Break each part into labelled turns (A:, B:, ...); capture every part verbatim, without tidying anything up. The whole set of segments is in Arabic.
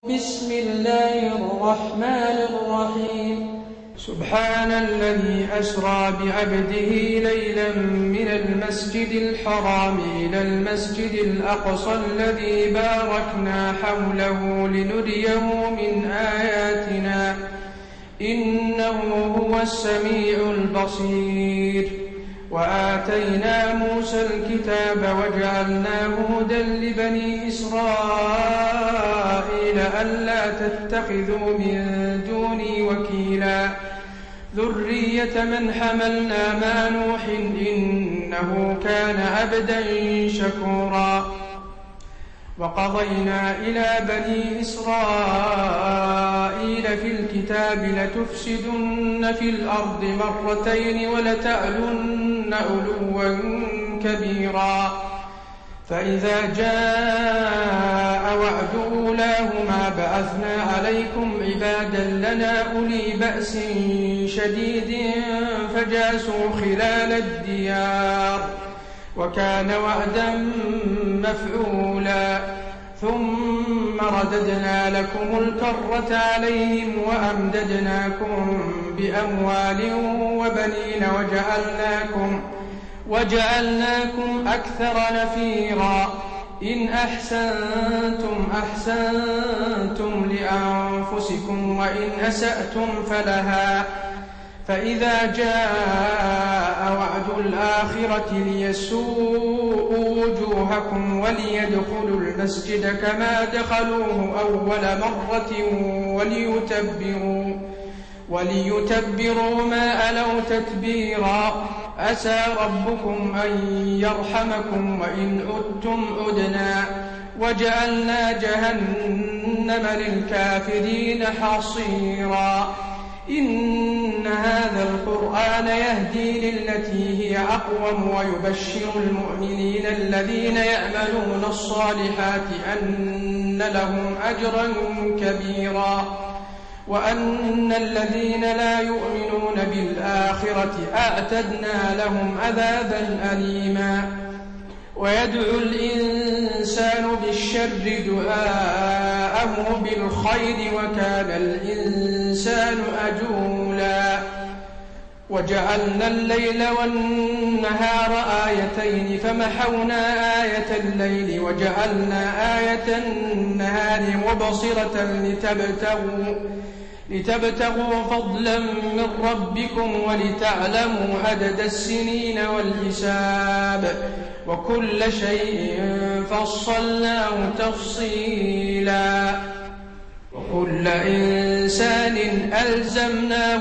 A: بسم الله الرحمن الرحيم سبحان الذي أسرى بعبده ليلا من المسجد الحرام إلى المسجد الأقصى الذي باركنا حوله لنريه من آياتنا إنه هو السميع البصير وآتينا موسى الكتاب وجعلناه هدى لبني إسرائيل ألا تتخذوا من دوني وكيلا ذرية من حملنا مع نوح إنه كان عبدا شكورا وقضينا إلى بني إسرائيل في الكتاب لتفسدن في الأرض مرتين ولتعلن علوا كبيرا فإذا جاء وعد أولاهما بعثنا عليكم عبادا لنا أولي بأس شديد فجاسوا خلال الديار وكان وعدا مفعولا ثم رددنا لكم الكرة عليهم وأمددناكم بأموال وبنين وجعلناكم, وجعلناكم أكثر نفيرا إن أحسنتم أحسنتم لأنفسكم وإن أسأتم فلها فإذا جاء وعد الآخرة ليسوءوا وجوهكم وليدخلوا المسجد كما دخلوه أول مرة وليتبروا, وليتبروا ما ألوا تتبيرا عسى ربكم أن يرحمكم وإن عدتم عدنا وجعلنا جهنم للكافرين حصيرا إن هذا القرآن يهدي للتي هي أقوم ويبشر المؤمنين الذين يعملون الصالحات أن لهم أجرا كبيرا وأن الذين لا يؤمنون بالآخرة أعتدنا لهم عذابا أليما ويدعو الإنسان بالشر دعاءه بالخير وكان الإنسان أجولا وجعلنا الليل والنهار آيتين فمحونا آية الليل وجعلنا آية النهار مبصرة لتبتغوا, لتبتغوا فضلا من ربكم ولتعلموا عدد السنين والحساب وكل شيء فصلناه تفصيلا وكل إنسان ألزمناه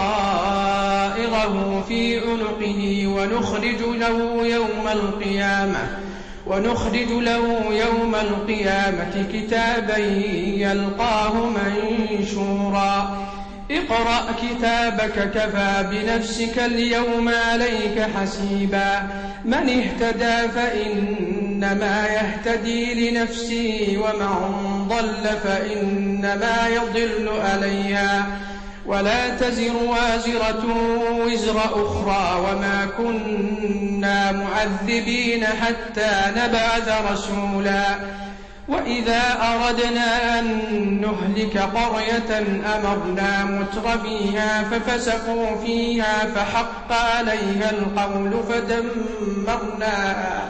A: طائره في عنقه ونخرج له يوم القيامة ونخرج له يوم القيامة كتابا يلقاه منشورا اقرأ كتابك كفى بنفسك اليوم عليك حسيبا من اهتدى فإنما يهتدي لنفسه ومن ضل فإنما يضل عليها ولا تزر وازرة وزر أخرى وما كنا معذبين حتى نبعث رسولا وإذا أردنا أن نهلك قرية أمرنا مترفيها ففسقوا فيها فحق عليها القول فدمرناها,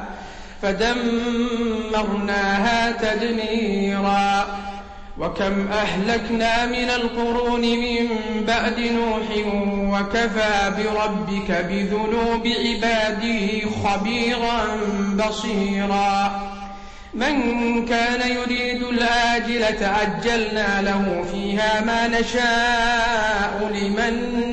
A: فدمرناها تدميرا وكم أهلكنا من القرون من بعد نوح وكفى بربك بذنوب عباده خبيرا بصيرا من كان يريد العاجلة عجلنا له فيها ما نشاء لمن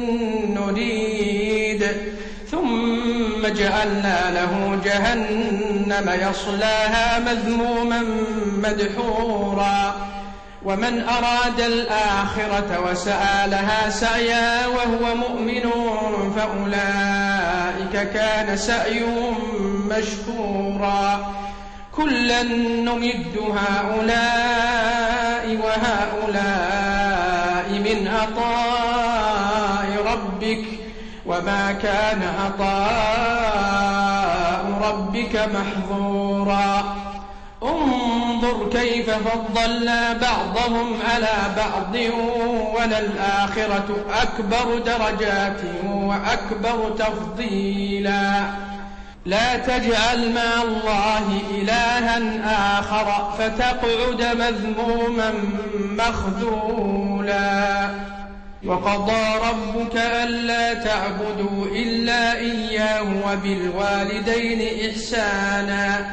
A: نريد ثم جعلنا له جهنم يصلاها مذموما مدحورا ومن أراد الآخرة وسعى لها سعيا وهو مؤمن فأولئك كان سعيهم مشكورا كلا نمد هؤلاء وهؤلاء من عطاء ربك وما كان عطاء ربك محظورا انظر فانظر كيف فضلنا بعضهم على بعض وللآخرة أكبر درجات وأكبر تفضيلا لا تجعل مع الله إلها آخر فتقعد مذموما مخذولا وقضى ربك ألا تعبدوا إلا إياه وبالوالدين إحسانا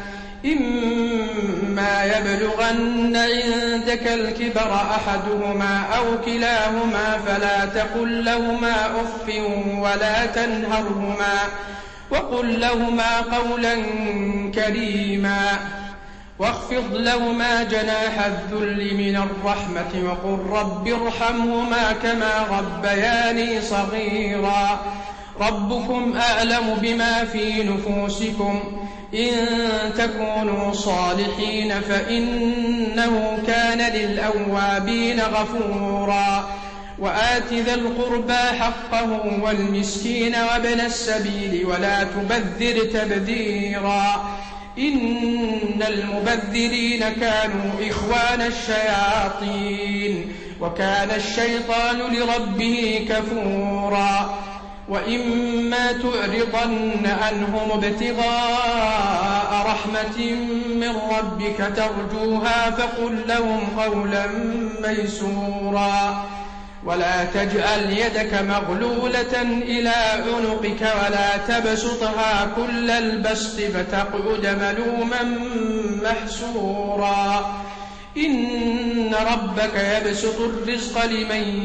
A: إما يبلغن عندك الكبر أحدهما أو كلاهما فلا تقل لهما أف ولا تنهرهما وقل لهما قولا كريما واخفض لهما جناح الذل من الرحمة وقل رب ارحمهما كما ربياني صغيرا ربكم أعلم بما في نفوسكم إن تكونوا صالحين فإنه كان للأوابين غفورا وآت ذا القربى حقه والمسكين وابن السبيل ولا تبذر تبذيرا إن المبذرين كانوا إخوان الشياطين وكان الشيطان لربه كفورا وإما تعرضن عنهم ابتغاء رحمة من ربك ترجوها فقل لهم قولا ميسورا ولا تجعل يدك مغلولة إلى عنقك ولا تبسطها كل البسط فتقعد ملوما محسورا إن ربك يبسط الرزق لمن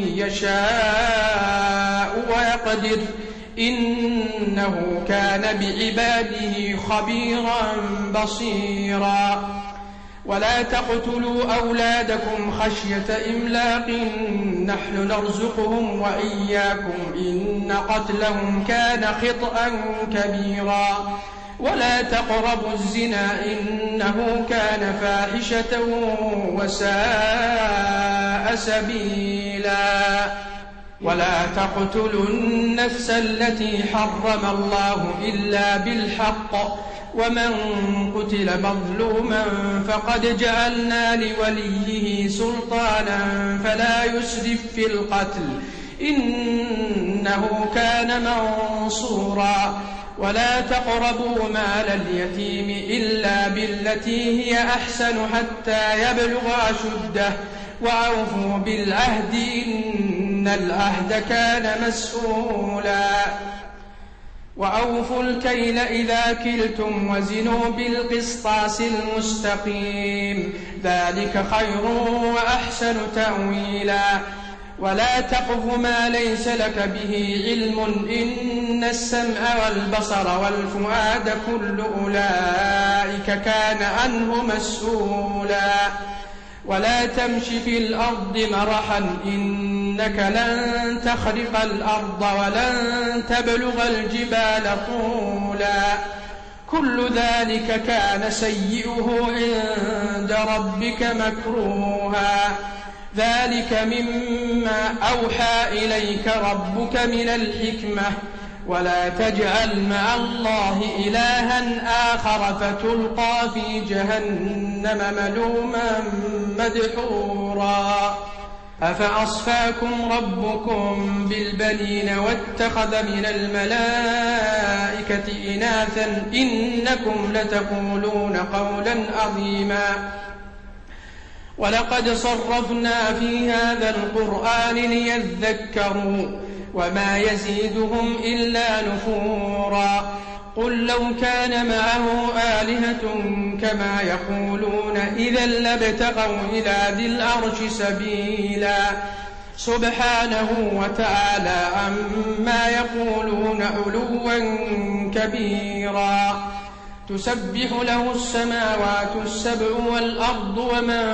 A: يشاء ويقدر إنه كان بعباده خبيرا بصيرا ولا تقتلوا أولادكم خشية إملاق نحن نرزقهم وإياكم إن قتلهم كان خطأ كبيرا ولا تقربوا الزنا إنه كان فاحشة وساء سبيلا ولا تقتلوا النفس التي حرم الله إلا بالحق ومن قتل مظلوما فقد جعلنا لوليه سلطانا فلا يسرف في القتل إنه كان منصورا ولا تقربوا مال اليتيم إلا بالتي هي أحسن حتى يبلغ أشده وأوفوا بالعهد إن العهد كان مسؤولا وأوفوا الكيل إذا كلتم وزنوا بالقسطاس المستقيم ذلك خير وأحسن تأويلا ولا تقف ما ليس لك به علم إن السمع والبصر والفؤاد كل أولئك كان عنه مسؤولا ولا تمش في الأرض مرحا إنك لن تخرق الأرض ولن تبلغ الجبال طولا كل ذلك كان سيئه عند ربك مكروها ذلك مما أوحى إليك ربك من الحكمة ولا تجعل مع الله إلها آخر فتلقى في جهنم ملوما مدحورا أفأصفاكم ربكم بالبنين واتخذ من الملائكة إناثا إنكم لتقولون قولا عظيما ولقد صرفنا في هذا القرآن ليذكروا وما يزيدهم إلا نفورا قل لو كان معه آلهة كما يقولون إذا لابتغوا إلى ذي العرش سبيلا سبحانه وتعالى عما يقولون علوا كبيرا تسبح له السماوات السبع والأرض ومن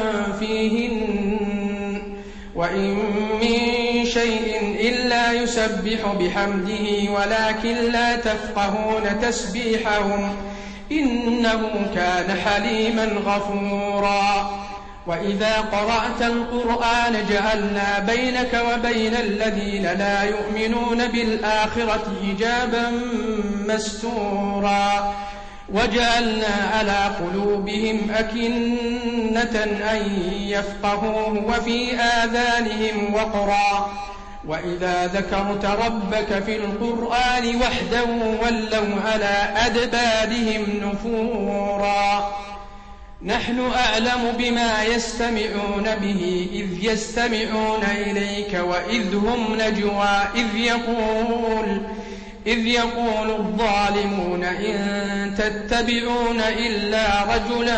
A: فيهن وإن من شيء إلا يسبح بحمده ولكن لا تفقهون تسبيحهم إنه كان حليما غفورا وإذا قرأت القرآن جعلنا بينك وبين الذين لا يؤمنون بالآخرة حجابا مستورا وجعلنا على قلوبهم أكنة أن يفقهوه وفي آذانهم وقرا وإذا ذكرت ربك في القرآن وحده ولوا على أدبارهم نفورا نحن أعلم بما يستمعون به إذ يستمعون إليك وإذ هم نجوى إذ يقول إذ يقول الظالمون إن تتبعون إلا رجلا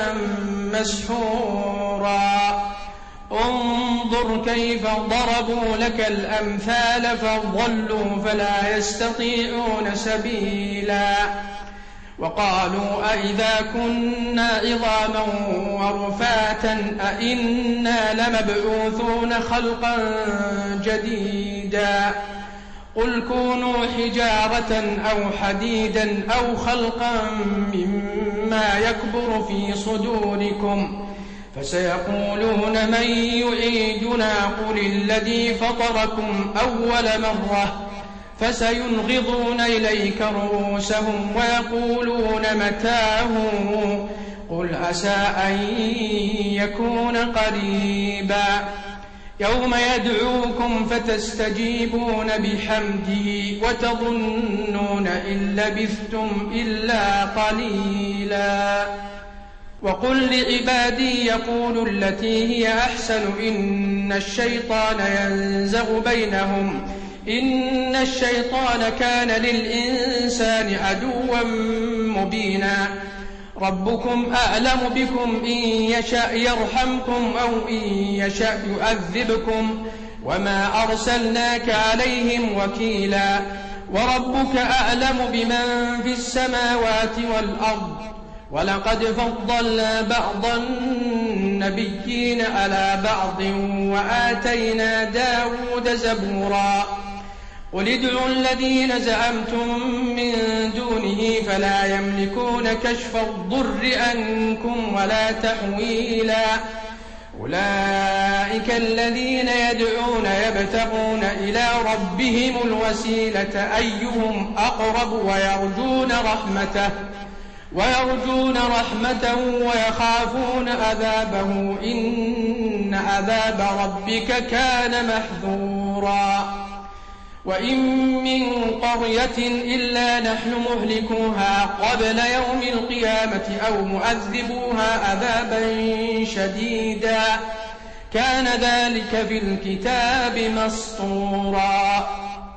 A: مسحورا انظر كيف ضربوا لك الأمثال فضلوا فلا يستطيعون سبيلا وقالوا أئذا كنا عظاما ورفاتا أئنا لمبعوثون خلقا جديدا قل كونوا حجارة أو حديدا أو خلقا مما يكبر في صدوركم فسيقولون من يعيدنا قل الذي فطركم أول مرة فسينغضون إليك رؤوسهم ويقولون متاه قل عسى أن يكون قريبا يوم يدعوكم فتستجيبون بحمده وتظنون إن لبثتم إلا قليلا وقل لعبادي يقولوا التي هي أحسن إن الشيطان ينزغ بينهم إن الشيطان كان للإنسان عدوا مبينا ربكم أعلم بكم إن يشأ يرحمكم أو إن يشأ يعذبكم وما أرسلناك عليهم وكيلا وربك أعلم بمن في السماوات والأرض ولقد فضلنا بعض النبيين على بعض وآتينا داود زبورا قل ادعوا الذين زعمتم من دونه فلا يملكون كشف الضر عنكم ولا تحويلا أولئك الذين يدعون يبتغون إلى ربهم الوسيلة أيهم أقرب ويرجون رحمته ويرجون رحمته ويخافون عذابه إن عذاب ربك كان محذورا وإن من قرية إلا نحن مهلكوها قبل يوم القيامة أو معذبوها عذابا شديدا كان ذلك في الكتاب مسطورا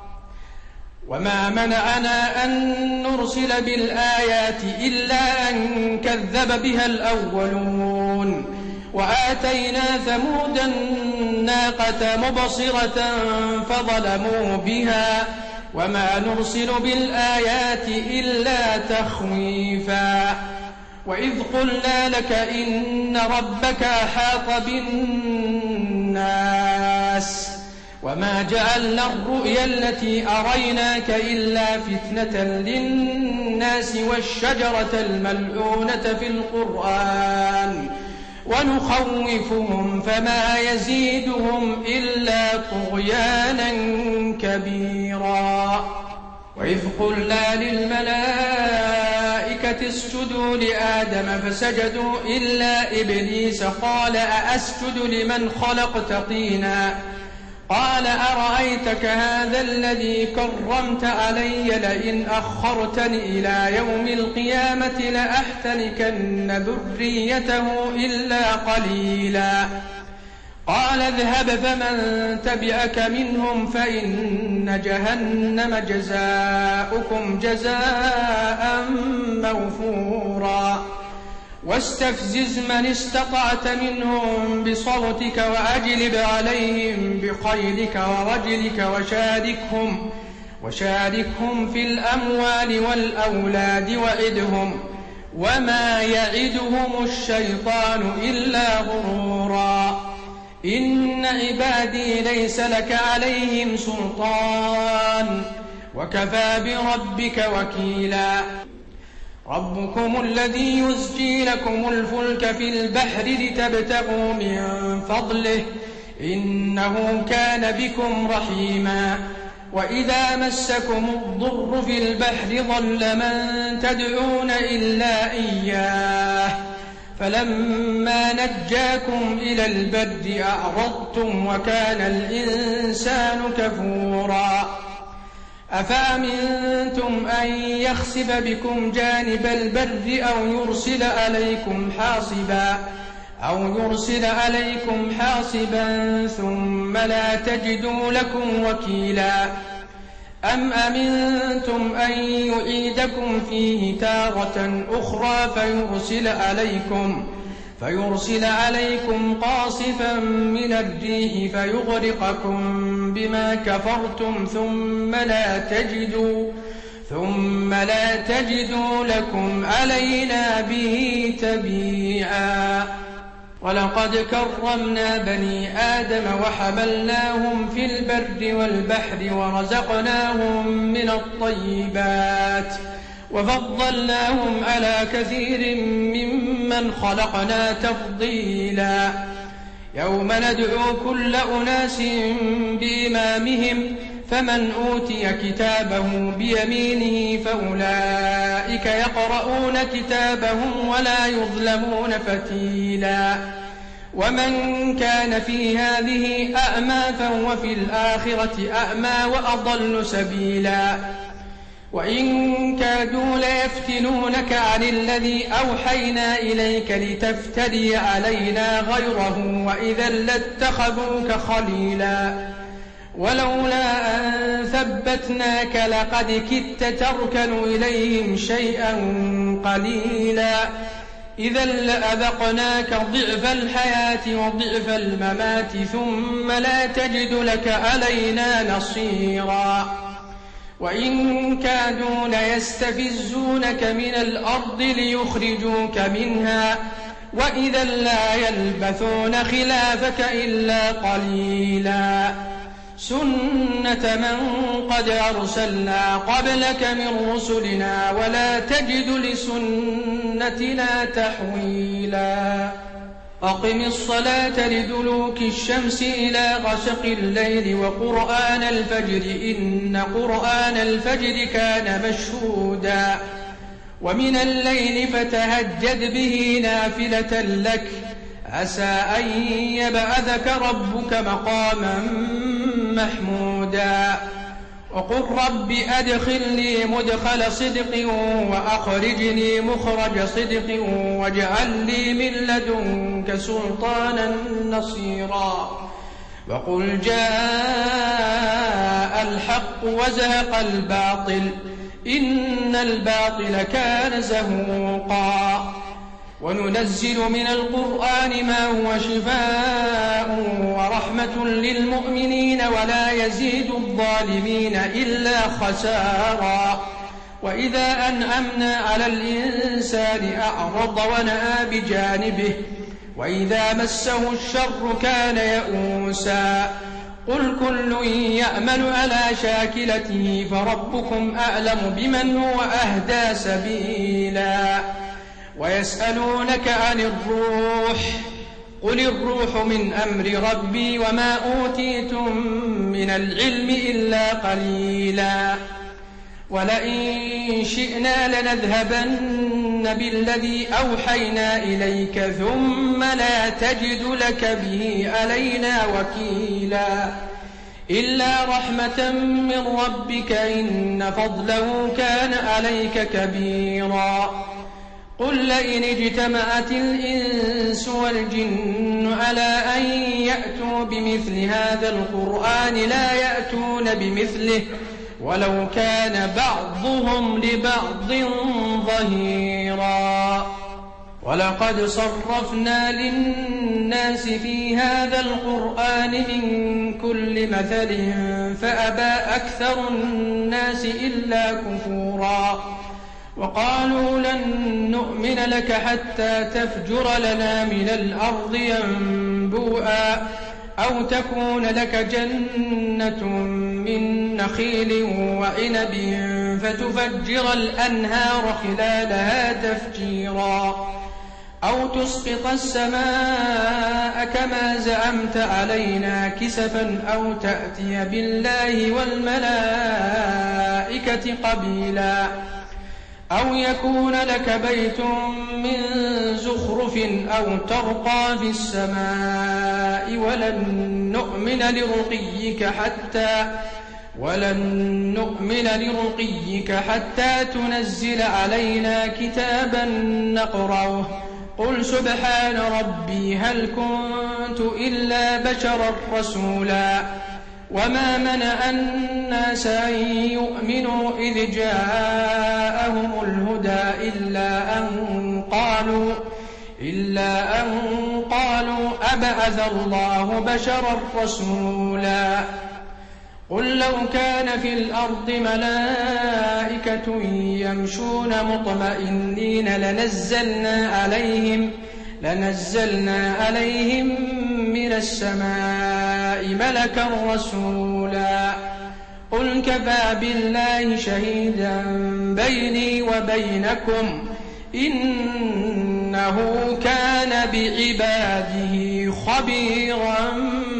A: وما منعنا أن نرسل بالآيات إلا أن كذب بها الأولون وآتينا ثمود الناقة مبصرة فظلموا بها وما نرسل بالآيات إلا تخويفا وإذ قلنا لك إن ربك أحاط بالناس وما جعلنا الرؤيا التي أريناك إلا فتنة للناس والشجرة الملعونة في القرآن ونخوفهم فما يزيدهم إلا طغيانا كبيرا وإذ قلنا للملائكة اسجدوا لآدم فسجدوا إلا إبليس قال أأسجد لمن خلقت طينا قال أرأيتك هذا الذي كرمت علي لئن أخرتني إلى يوم القيامة لأحتنكن ذريته إلا قليلا قال اذهب فمن تبعك منهم فإن جهنم جزاؤكم جزاء موفورا واستفزز من استطعت منهم بصوتك وأجلب عليهم بخيلك ورجلك وشاركهم وشاركهم في الأموال والأولاد وعدهم وما يعدهم الشيطان إلا غرورا إن عبادي ليس لك عليهم سلطان وكفى بربك وكيلا ربكم الذي يزجي لكم الفلك في البحر لتبتغوا من فضله إنه كان بكم رحيما وإذا مسكم الضر في البحر ضل من تدعون إلا إياه فلما نجاكم إلى البر أعرضتم وكان الإنسان كفورا أفأمنتم أن يخسف بكم جانب البر أو يرسل عليكم حاصبا أو يرسل عليكم حاصبا ثم لا تجدوا لكم وكيلا أم أمنتم أن يعيدكم فيه تارة أخرى فيرسل عليكم فيرسل عليكم قاصفا من الريح فيغرقكم بما كفرتم ثم لا تجدوا ثم لا تجدوا لكم علينا به تبيعا ولقد كرمنا بني آدم وحملناهم في البر والبحر ورزقناهم من الطيبات وفضلناهم على كثير ممن خلقنا تفضيلا يوم ندعو كل أناس بإمامهم فمن أوتي كتابه بيمينه فأولئك يقرؤون كتابهم ولا يظلمون فتيلا ومن كان في هذه أعمى فهو في الآخرة أعمى وأضل سبيلا وإن كادوا ليفتنونك عن الذي أوحينا إليك لتفتري علينا غيره وإذا لاتخذوك خليلا ولولا أن ثبتناك لقد كدت تركن إليهم شيئا قليلا إذا لأذقناك ضعف الحياة وضعف الممات ثم لا تجد لك علينا نصيرا وإن كادوا ليستفزونك من الأرض ليخرجوك منها وإذا لا يلبثون خلافك إلا قليلا سنة من قد أرسلنا قبلك من رسلنا ولا تجد لسنتنا تحويلا أقم الصلاة لدلوك الشمس إلى غسق الليل وقرآن الفجر إن قرآن الفجر كان مشهودا ومن الليل فتهجد به نافلة لك عسى أن يبعثك ربك مقاما محمودا وقل رب أدخلني مدخل صدق وأخرجني مخرج صدق واجعل لي من لدنك سلطانا نصيرا وقل جاء الحق وزهق الباطل إن الباطل كان زهوقا وننزل من القرآن ما هو شفاء ورحمة للمؤمنين ولا يزيد الظالمين إلا خسارا وإذا أنعمنا على الإنسان أعرض ونأى بجانبه وإذا مسه الشر كان يئوسا قل كل يعمل على شاكلته فربكم أعلم بمن هو أهدى سبيلا ويسألونك عن الروح قل الروح من أمر ربي وما أوتيتم من العلم إلا قليلا ولئن شئنا لنذهبن بالذي أوحينا إليك ثم لا تجد لك به علينا وكيلا إلا رحمة من ربك إن فضله كان عليك كبيرا قل لئن اجتمعت الإنس والجن على أن يأتوا بمثل هذا القرآن لا يأتون بمثله ولو كان بعضهم لبعض ظهيرا ولقد صرفنا للناس في هذا القرآن من كل مثل فأبى أكثر الناس إلا كفورا وقالوا لن نؤمن لك حتى تفجر لنا من الأرض ينبوءا أو تكون لك جنة من نخيل وعنب فتفجر الأنهار خلالها تفجيرا أو تسقط السماء كما زعمت علينا كسفا أو تأتي بالله والملائكة قبيلا أو يكون لك بيت من زخرف أو ترقى في السماء ولن نؤمن لرقيك حتى ولن نؤمن لرقيك حتى تنزل علينا كتابا نقرأه قل سبحان ربي هل كنت إلا بشرا رسولا وما منع الناس أن يؤمنوا إذ جاءهم الهدى إلا أن قالوا إلا أن قالوا أبعث الله بشرا رسولا قل لو كان في الأرض ملائكة يمشون مطمئنين لنزلنا عليهم لنزلنا عليهم من السماء ملكا رسولا قل كفى بالله شهيدا بيني وبينكم إنه كان بعباده خبيرا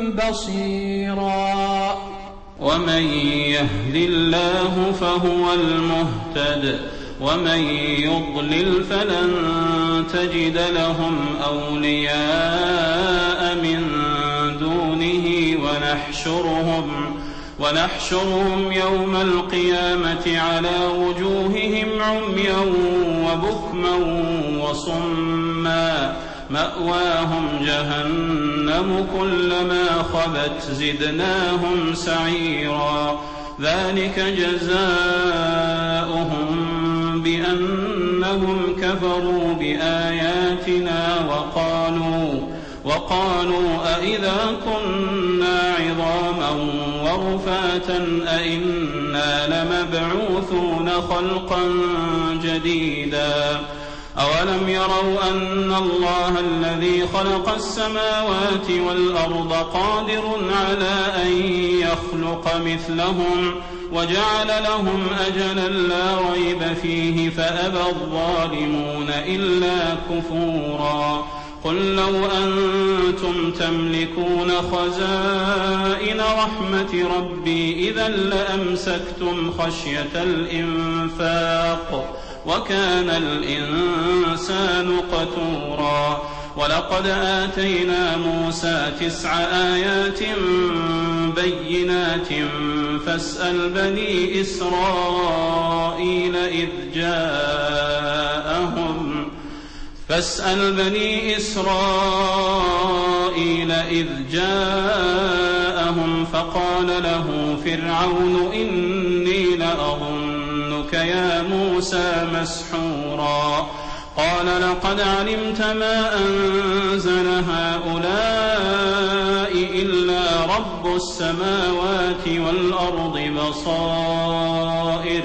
A: بصيرا
B: ومن يهد الله فهو المهتد ومن يضلل فلن تجد لهم أولياء من دونه ونحشرهم ونحشرهم يوم القيامة على وجوههم عميا وبكما وصما مأواهم جهنم كلما خبت زدناهم سعيرا ذلك جزاؤهم بأنهم كفروا بآياتنا وقالوا وقالوا أئذا كنا عظاما ورفاتا أئنا لمبعوثون خلقا جديدا أولم يروا أن الله الذي خلق السماوات والأرض قادر على أن يخلق مثلهم وجعل لهم أجلا لا ريب فيه فأبى الظالمون إلا كفورا قل لو أنتم تملكون خزائن رحمة ربي إذا لأمسكتم خشية الإنفاق وكان الإنسان قتورا ولقد آتينا موسى تسع آيات بينات فاسأل بني إسرائيل إذ جاءهم فاسأل بني إسرائيل إذ جاءهم فقال له فرعون إني لأظنك يا موسى مسحورا قال لقد علمت ما أنزل هؤلاء إلا رب السماوات والأرض بصائر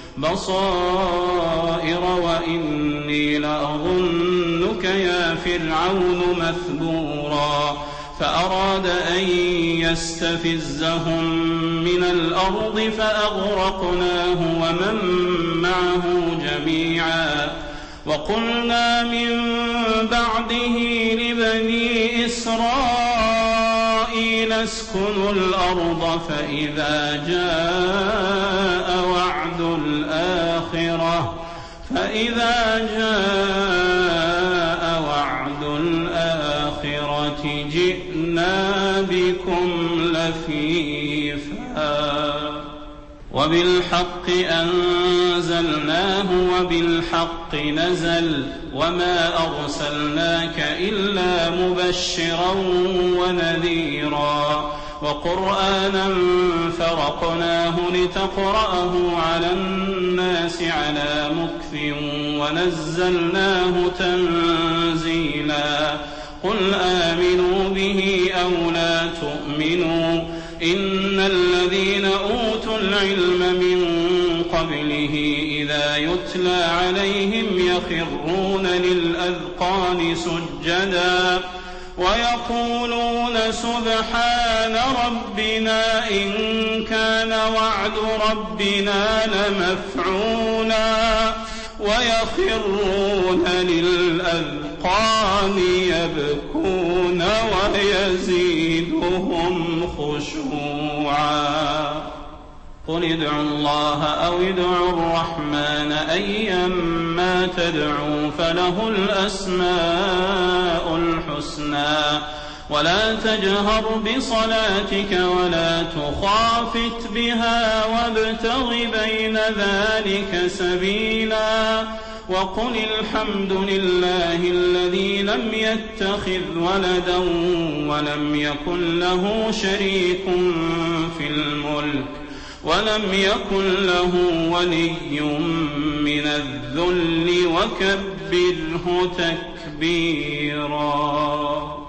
B: بصائر وإني لأظنك يا فرعون مثبورا فأراد أن يستفزهم من الأرض فأغرقناه ومن معه جميعا وقلنا من بعده لبني إسرائيل اسكنوا الأرض فإذا جاء وعد الآخرة فإذا جاء وعد الآخرة جئنا بكم لفيفا وبالحق أنزلناه وبالحق نزل وما أرسلناك إلا مبشرا ونذيرا وقرآنا فرقناه لتقرأه على الناس على مكث ونزلناه تنزيلا قل آمنوا به أو لا تؤمنوا إن الذين أوتوا العلم من قبله إذا يتلى عليهم يخرون للأذقان سجدا ويقولون سبحان ربنا إن كان وعد ربنا لمفعولا ويخرون للأذقان الأذقان يبكون ويزيدهم خشوعا. قل ادعوا الله أو ادعوا الرحمن أيما تدعوا فله الأسماء الحسنى ولا تجهر بصلاتك ولا تخافت بها وابتغ بين ذلك سبيلا وقل الحمد لله الذي لم يتخذ ولدا ولم يكن له شريك في الملك ولم يكن له ولي من الذل وكبره تكبيرا.